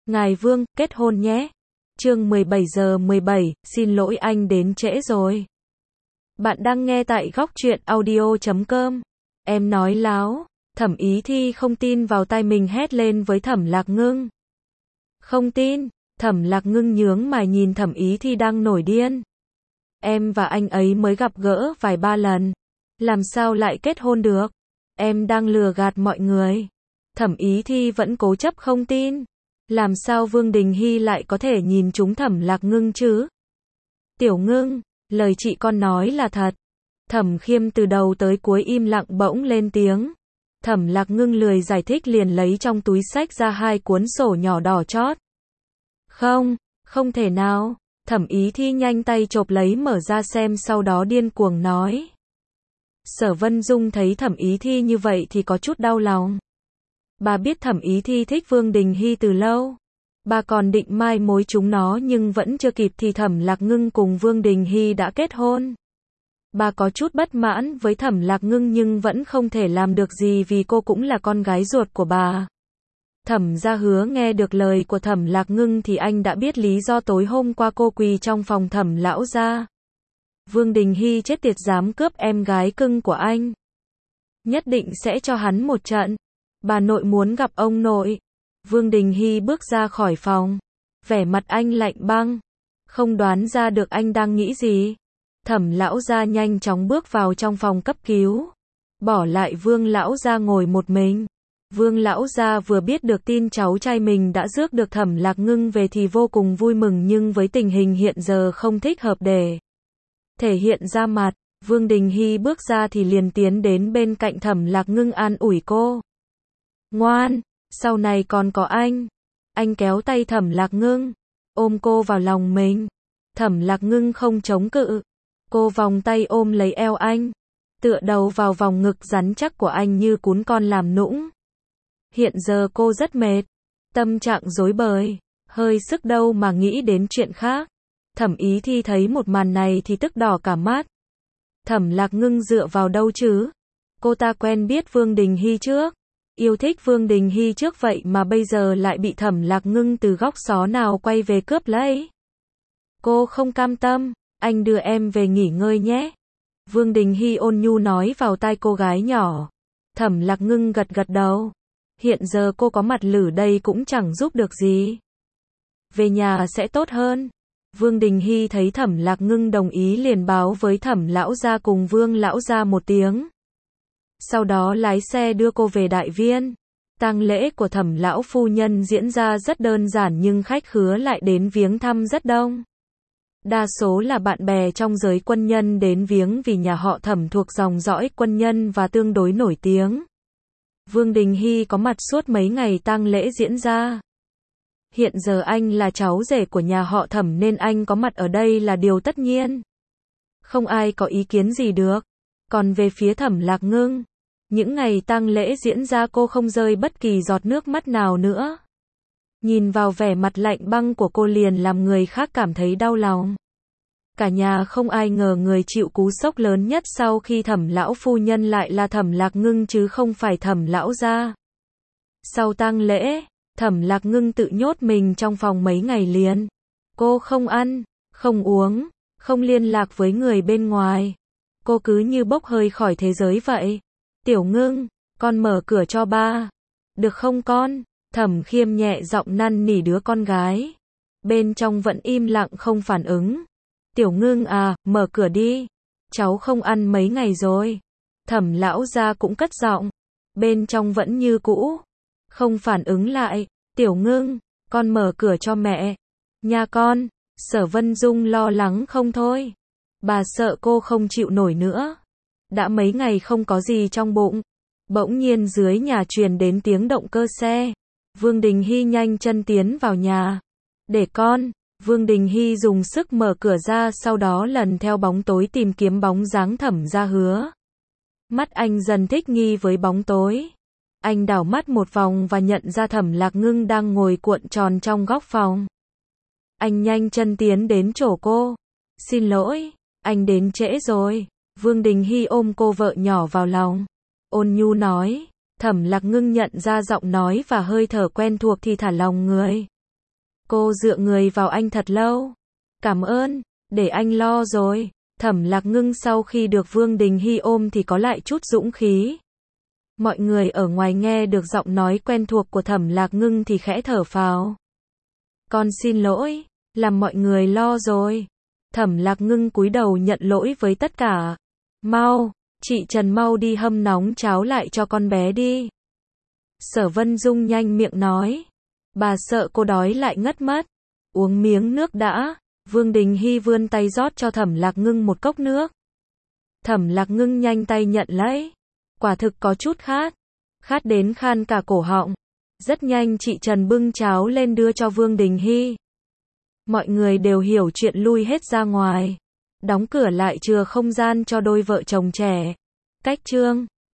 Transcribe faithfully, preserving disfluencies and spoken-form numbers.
Ngài Vương, kết hôn nhé. Chương mười bảy giờ mười bảy, xin lỗi anh đến trễ rồi. Bạn đang nghe tại góc truyện audio chấm com. Em nói láo. Thẩm Ý Thi không tin vào tai mình hét lên với Thẩm Lạc Ngưng. Không tin. Thẩm Lạc Ngưng nhướng mày nhìn Thẩm Ý Thi đang nổi điên. Em và anh ấy mới gặp gỡ vài ba lần. Làm sao lại kết hôn được? Em đang lừa gạt mọi người. Thẩm Ý Thi vẫn cố chấp không tin. Làm sao Vương Đình Hy lại có thể nhìn trúng Thẩm Lạc Ngưng chứ? Tiểu Ngưng, lời chị con nói là thật. Thẩm Khiêm từ đầu tới cuối im lặng bỗng lên tiếng. Thẩm Lạc Ngưng lười giải thích liền lấy trong túi xách ra hai cuốn sổ nhỏ đỏ chót. Không, không thể nào. Thẩm Ý Thi nhanh tay chộp lấy mở ra xem sau đó điên cuồng nói. Sở Vân Dung thấy Thẩm Ý Thi như vậy thì có chút đau lòng. Bà biết Thẩm Ý Thi thích Vương Đình Hy từ lâu. Bà còn định mai mối chúng nó nhưng vẫn chưa kịp thì Thẩm Lạc Ngưng cùng Vương Đình Hy đã kết hôn. Bà có chút bất mãn với Thẩm Lạc Ngưng nhưng vẫn không thể làm được gì vì cô cũng là con gái ruột của bà. Thẩm Gia Hứa nghe được lời của Thẩm Lạc Ngưng thì anh đã biết lý do tối hôm qua cô quỳ trong phòng Thẩm lão gia. Vương Đình Hy chết tiệt dám cướp em gái cưng của anh. Nhất định sẽ cho hắn một trận. Bà nội muốn gặp ông nội. Vương Đình Hy bước ra khỏi phòng. Vẻ mặt anh lạnh băng. Không đoán ra được anh đang nghĩ gì. Thẩm lão gia nhanh chóng bước vào trong phòng cấp cứu. Bỏ lại Vương lão gia ngồi một mình. Vương lão gia vừa biết được tin cháu trai mình đã rước được Thẩm Lạc Ngưng về thì vô cùng vui mừng nhưng với tình hình hiện giờ không thích hợp để thể hiện ra mặt. Vương Đình Hy bước ra thì liền tiến đến bên cạnh Thẩm Lạc Ngưng an ủi cô. Ngoan, sau này còn có anh. Anh kéo tay Thẩm Lạc Ngưng, ôm cô vào lòng mình. Thẩm Lạc Ngưng không chống cự. Cô vòng tay ôm lấy eo anh, tựa đầu vào vòng ngực rắn chắc của anh như cún con làm nũng. Hiện giờ cô rất mệt, tâm trạng rối bời, hơi sức đâu mà nghĩ đến chuyện khác. Thẩm Ý Thi thấy một màn này thì tức đỏ cả mắt. Thẩm Lạc Ngưng dựa vào đâu chứ? Cô ta quen biết Vương Đình Hy trước, yêu thích Vương Đình Hy trước vậy mà bây giờ lại bị Thẩm Lạc Ngưng từ góc xó nào quay về cướp lấy. Cô không cam tâm, anh đưa em về nghỉ ngơi nhé. Vương Đình Hy ôn nhu nói vào tai cô gái nhỏ. Thẩm Lạc Ngưng gật gật đầu. Hiện giờ cô có mặt lử đây cũng chẳng giúp được gì. Về nhà sẽ tốt hơn. Vương Đình Hy thấy Thẩm Lạc Ngưng đồng ý liền báo với Thẩm lão gia cùng Vương lão gia một tiếng. Sau đó lái xe đưa cô về đại viên. Tang lễ của Thẩm lão phu nhân diễn ra rất đơn giản nhưng khách khứa lại đến viếng thăm rất đông. Đa số là bạn bè trong giới quân nhân đến viếng vì nhà họ Thẩm thuộc dòng dõi quân nhân và tương đối nổi tiếng. Vương Đình Hy có mặt suốt mấy ngày tang lễ diễn ra. Hiện giờ anh là cháu rể của nhà họ Thẩm nên anh có mặt ở đây là điều tất nhiên. Không ai có ý kiến gì được. Còn về phía Thẩm Lạc Ngưng, những ngày tang lễ diễn ra cô không rơi bất kỳ giọt nước mắt nào nữa. Nhìn vào vẻ mặt lạnh băng của cô liền làm người khác cảm thấy đau lòng. Cả nhà không ai ngờ người chịu cú sốc lớn nhất sau khi Thẩm lão phu nhân lại là Thẩm Lạc Ngưng chứ không phải Thẩm lão gia. Sau tang lễ, Thẩm Lạc Ngưng tự nhốt mình trong phòng mấy ngày liền. Cô không ăn, không uống, không liên lạc với người bên ngoài. Cô cứ như bốc hơi khỏi thế giới vậy. Tiểu Ngưng, con mở cửa cho ba. Được không con? Thẩm Khiêm nhẹ giọng năn nỉ đứa con gái. Bên trong vẫn im lặng không phản ứng. Tiểu Ngưng à, mở cửa đi. Cháu không ăn mấy ngày rồi. Thẩm lão gia cũng cất giọng. Bên trong vẫn như cũ. Không phản ứng lại. Tiểu Ngưng, con mở cửa cho mẹ. Nha con. Sở Vân Dung lo lắng không thôi. Bà sợ cô không chịu nổi nữa. Đã mấy ngày không có gì trong bụng. Bỗng nhiên dưới nhà truyền đến tiếng động cơ xe. Vương Đình Hy nhanh chân tiến vào nhà. Để con. Vương Đình Hy dùng sức mở cửa ra sau đó lần theo bóng tối tìm kiếm bóng dáng Thẩm Gia Hứa. Mắt anh dần thích nghi với bóng tối. Anh đảo mắt một vòng và nhận ra Thẩm Lạc Ngưng đang ngồi cuộn tròn trong góc phòng. Anh nhanh chân tiến đến chỗ cô. Xin lỗi, anh đến trễ rồi. Vương Đình Hy ôm cô vợ nhỏ vào lòng. Ôn nhu nói. Thẩm Lạc Ngưng nhận ra giọng nói và hơi thở quen thuộc thì thả lòng người. Cô dựa người vào anh thật lâu. Cảm ơn, để anh lo rồi. Thẩm Lạc Ngưng sau khi được Vương Đình Hy ôm thì có lại chút dũng khí. Mọi người ở ngoài nghe được giọng nói quen thuộc của Thẩm Lạc Ngưng thì khẽ thở phào. Con xin lỗi, làm mọi người lo rồi. Thẩm Lạc Ngưng cúi đầu nhận lỗi với tất cả. Mau, chị Trần mau đi hâm nóng cháo lại cho con bé đi. Sở Vân Dung nhanh miệng nói. Bà sợ cô đói lại ngất mất. Uống miếng nước đã. Vương Đình Hy vươn tay rót cho Thẩm Lạc Ngưng một cốc nước. Thẩm Lạc Ngưng nhanh tay nhận lấy. Quả thực có chút khát. Khát đến khan cả cổ họng. Rất nhanh chị Trần bưng cháo lên đưa cho Vương Đình Hy. Mọi người đều hiểu chuyện lui hết ra ngoài. Đóng cửa lại chừa không gian cho đôi vợ chồng trẻ. Cách chương